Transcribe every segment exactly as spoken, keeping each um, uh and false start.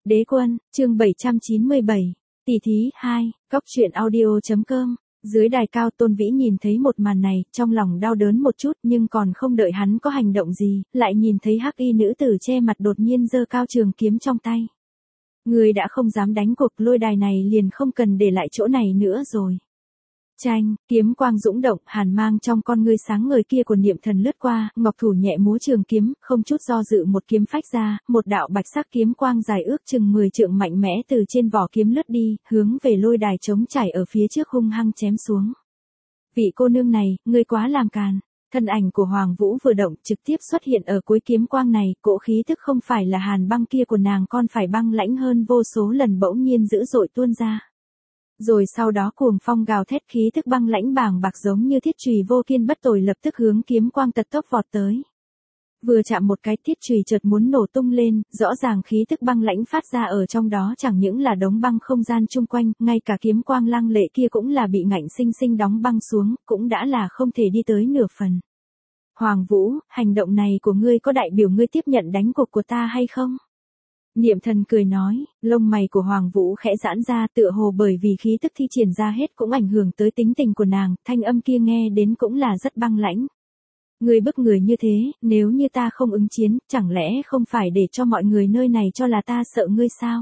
Đế quân, chương bảy trăm chín mươi bảy, tỷ thí hai, góc truyện audio.com. Dưới đài cao Tôn Vĩ nhìn thấy một màn này, trong lòng đau đớn một chút nhưng còn không đợi hắn có hành động gì, lại nhìn thấy hắc y nữ tử che mặt đột nhiên giơ cao trường kiếm trong tay. Người đã không dám đánh cuộc, lôi đài này liền không cần để lại chỗ này nữa rồi. Chanh, kiếm quang dũng động, hàn mang trong con ngươi sáng ngời kia của Niệm Thần lướt qua, ngọc thủ nhẹ múa trường kiếm, không chút do dự một kiếm phách ra, một đạo bạch sắc kiếm quang dài ước chừng mười trượng mạnh mẽ từ trên vỏ kiếm lướt đi, hướng về lôi đài trống trải ở phía trước hung hăng chém xuống. Vị cô nương này, ngươi quá làm càn. Thân ảnh của Hoàng Vũ vừa động trực tiếp xuất hiện ở cuối kiếm quang này, cỗ khí tức không phải là hàn băng kia của nàng còn phải băng lãnh hơn vô số lần bỗng nhiên dữ dội tuôn ra. Rồi sau đó cuồng phong gào thét, khí tức băng lãnh bàng bạc giống như thiết chùy vô kiên bất tồi lập tức hướng kiếm quang tật tốc vọt tới. Vừa chạm một cái, thiết chùy chợt muốn nổ tung lên, rõ ràng khí tức băng lãnh phát ra ở trong đó chẳng những là đóng băng không gian chung quanh, ngay cả kiếm quang lăng lệ kia cũng là bị ngạnh sinh sinh đóng băng xuống, cũng đã là không thể đi tới nửa phần. Hoàng Vũ, hành động này của ngươi có đại biểu ngươi tiếp nhận đánh cuộc của ta hay không? Niệm Thần cười nói, lông mày của Hoàng Vũ khẽ giãn ra, tựa hồ bởi vì khí tức thi triển ra hết cũng ảnh hưởng tới tính tình của nàng, thanh âm kia nghe đến cũng là rất băng lãnh. Ngươi bức người như thế, nếu như ta không ứng chiến, chẳng lẽ không phải để cho mọi người nơi này cho là ta sợ ngươi sao?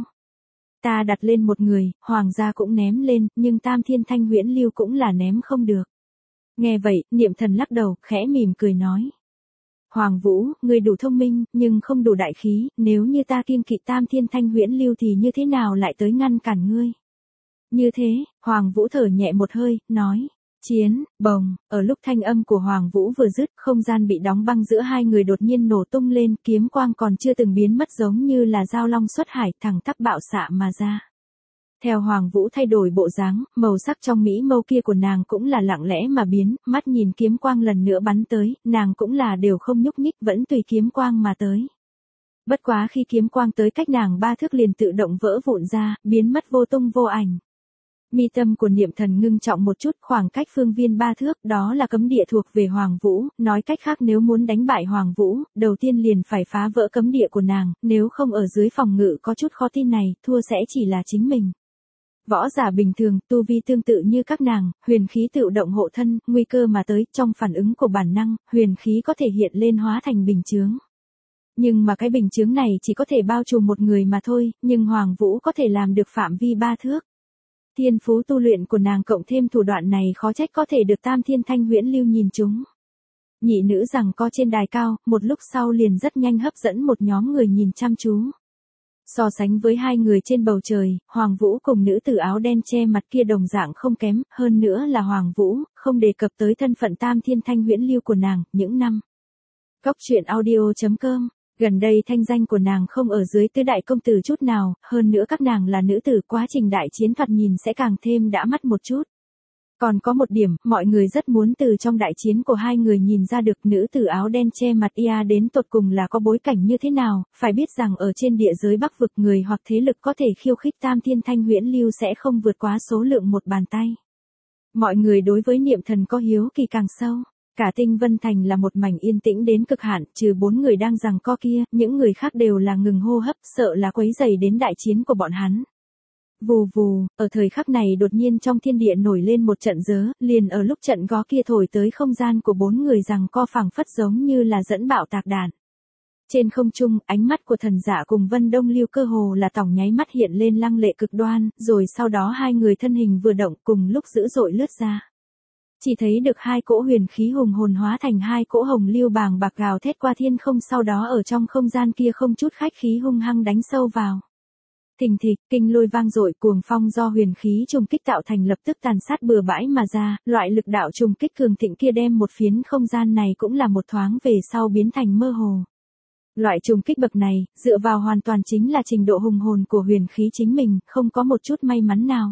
Ta đặt lên một người, hoàng gia cũng ném lên, nhưng Tam Thiên Thanh Huyễn Lưu cũng là ném không được. Nghe vậy, Niệm Thần lắc đầu, khẽ mỉm cười nói. Hoàng Vũ, ngươi đủ thông minh, nhưng không đủ đại khí, nếu như ta kiêng kỵ Tam Thiên Thanh Huyễn Lưu thì như thế nào lại tới ngăn cản ngươi? Như thế, Hoàng Vũ thở nhẹ một hơi, nói, chiến, bồng, ở lúc thanh âm của Hoàng Vũ vừa dứt, không gian bị đóng băng giữa hai người đột nhiên nổ tung lên, kiếm quang còn chưa từng biến mất giống như là dao long xuất hải, thẳng tắp bạo xạ mà ra. Theo Hoàng Vũ thay đổi bộ dáng, màu sắc trong mỹ mâu kia của nàng cũng là lặng lẽ mà biến, mắt nhìn kiếm quang lần nữa bắn tới, nàng cũng là đều không nhúc nhích, vẫn tùy kiếm quang mà tới. Bất quá khi kiếm quang tới cách nàng ba thước liền tự động vỡ vụn ra, biến mất vô tung vô ảnh. Mi tâm của Niệm Thần ngưng trọng một chút, khoảng cách phương viên ba thước, đó là cấm địa thuộc về Hoàng Vũ, nói cách khác nếu muốn đánh bại Hoàng Vũ, đầu tiên liền phải phá vỡ cấm địa của nàng, nếu không ở dưới phòng ngự có chút khó tin này, thua sẽ chỉ là chính mình. Võ giả bình thường, tu vi tương tự như các nàng, huyền khí tự động hộ thân, nguy cơ mà tới, trong phản ứng của bản năng, huyền khí có thể hiện lên hóa thành bình chướng. Nhưng mà cái bình chướng này chỉ có thể bao trùm một người mà thôi, nhưng Hoàng Vũ có thể làm được phạm vi ba thước. Thiên phú tu luyện của nàng cộng thêm thủ đoạn này khó trách có thể được Tam Thiên Thanh Huyễn Lưu nhìn chúng. Nhị nữ rằng co trên đài cao, một lúc sau liền rất nhanh hấp dẫn một nhóm người nhìn chăm chú. So sánh với hai người trên bầu trời, Hoàng Vũ cùng nữ tử áo đen che mặt kia đồng dạng không kém, hơn nữa là Hoàng Vũ, không đề cập tới thân phận Tam Thiên Thanh Huyễn Lưu của nàng, những năm. Góc truyện audio.com, gần đây thanh danh của nàng không ở dưới tứ đại công tử chút nào, hơn nữa các nàng là nữ tử, quá trình đại chiến thoạt nhìn sẽ càng thêm đã mắt một chút. Còn có một điểm, mọi người rất muốn từ trong đại chiến của hai người nhìn ra được nữ tử áo đen che mặt ia đến tột cùng là có bối cảnh như thế nào, phải biết rằng ở trên địa giới Bắc vực người hoặc thế lực có thể khiêu khích Tam Thiên Thanh Huyễn Lưu sẽ không vượt quá số lượng một bàn tay. Mọi người đối với Niệm Thần có hiếu kỳ càng sâu. Cả Tinh Vân Thành là một mảnh yên tĩnh đến cực hạn, trừ bốn người đang giằng co kia, những người khác đều là ngừng hô hấp, sợ là quấy rầy đến đại chiến của bọn hắn. Vù vù, ở thời khắc này đột nhiên trong thiên địa nổi lên một trận gió, liền ở lúc trận gió kia thổi tới không gian của bốn người giằng co phẳng phất giống như là dẫn bạo tạc đạn. Trên không trung, ánh mắt của Thần Dạ cùng Vân Đông Lưu cơ hồ là tổng nháy mắt hiện lên lăng lệ cực đoan, rồi sau đó hai người thân hình vừa động cùng lúc dữ dội lướt ra. Chỉ thấy được hai cỗ huyền khí hùng hồn hóa thành hai cỗ hồng lưu bàng bạc gào thét qua thiên không, sau đó ở trong không gian kia không chút khách khí hung hăng đánh sâu vào. Thình thịch, kinh lôi vang dội, cuồng phong do huyền khí trùng kích tạo thành lập tức tàn sát bừa bãi mà ra, loại lực đạo trùng kích cường thịnh kia đem một phiến không gian này cũng là một thoáng về sau biến thành mơ hồ. Loại trùng kích bậc này, dựa vào hoàn toàn chính là trình độ hùng hồn của huyền khí chính mình, không có một chút may mắn nào.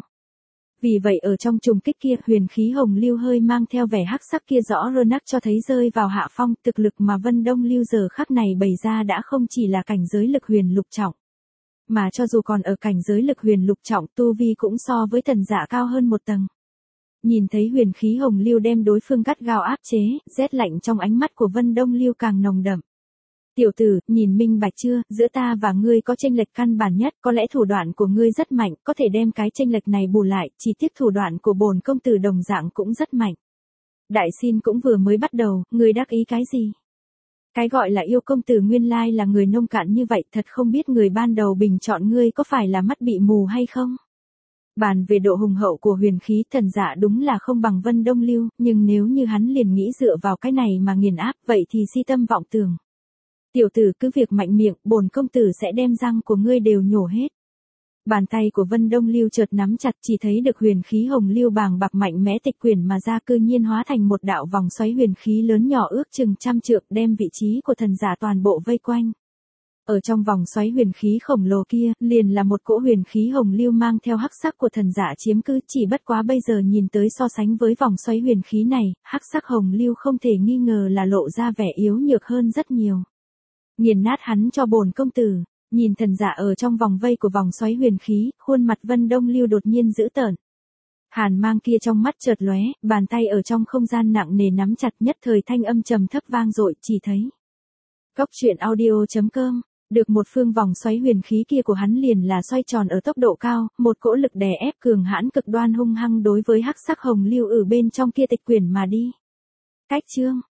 Vì vậy ở trong trùng kích kia, huyền khí hồng lưu hơi mang theo vẻ hắc sắc kia rõ rơ nắc cho thấy rơi vào hạ phong, thực lực mà Vân Đông Lưu giờ khắc này bày ra đã không chỉ là cảnh giới lực huyền lục trọng. Mà cho dù còn ở cảnh giới lực huyền lục trọng, tu vi cũng so với Thần Dạ cao hơn một tầng. Nhìn thấy huyền khí hồng lưu đem đối phương gắt gao áp chế, rét lạnh trong ánh mắt của Vân Đông Lưu càng nồng đậm. Tiểu tử, nhìn minh bạch chưa, giữa ta và ngươi có chênh lệch căn bản nhất, có lẽ thủ đoạn của ngươi rất mạnh, có thể đem cái chênh lệch này bù lại, chỉ tiếc thủ đoạn của bổn công tử đồng dạng cũng rất mạnh. Đại xin cũng vừa mới bắt đầu, ngươi đắc ý cái gì? Cái gọi là yêu công tử nguyên lai là người nông cạn như vậy, thật không biết người ban đầu bình chọn ngươi có phải là mắt bị mù hay không? Bàn về độ hùng hậu của huyền khí, thần dạ đúng là không bằng Vân Đông Lưu, nhưng nếu như hắn liền nghĩ dựa vào cái này mà nghiền áp, vậy thì si tâm vọng tưởng. Tiểu tử cứ việc mạnh miệng, bổn công tử sẽ đem răng của ngươi đều nhổ hết. Bàn tay của Vân Đông Lưu chợt nắm chặt, chỉ thấy được huyền khí hồng lưu bàng bạc mạnh mẽ tịch quyển mà ra, cư nhiên hóa thành một đạo vòng xoáy huyền khí lớn nhỏ ước chừng trăm trượng, đem vị trí của thần giả toàn bộ vây quanh. Ở trong vòng xoáy huyền khí khổng lồ kia, liền là một cỗ huyền khí hồng lưu mang theo hắc sắc của thần giả chiếm cứ, chỉ bất quá bây giờ nhìn tới so sánh với vòng xoáy huyền khí này, hắc sắc hồng lưu không thể nghi ngờ là lộ ra vẻ yếu nhược hơn rất nhiều. Nghiền nát hắn cho bổn công tử. Nhìn thần giả ở trong vòng vây của vòng xoáy huyền khí, khuôn mặt Vân Đông Lưu đột nhiên dữ tợn. Hàn mang kia trong mắt chợt lóe, bàn tay ở trong không gian nặng nề nắm chặt, nhất thời thanh âm trầm thấp vang dội, chỉ thấy. Cốc truyện audio chấm com, được một phương vòng xoáy huyền khí kia của hắn liền là xoay tròn ở tốc độ cao, một cỗ lực đè ép cường hãn cực đoan hung hăng đối với hắc sắc hồng lưu ở bên trong kia tịch quyển mà đi. Cách chương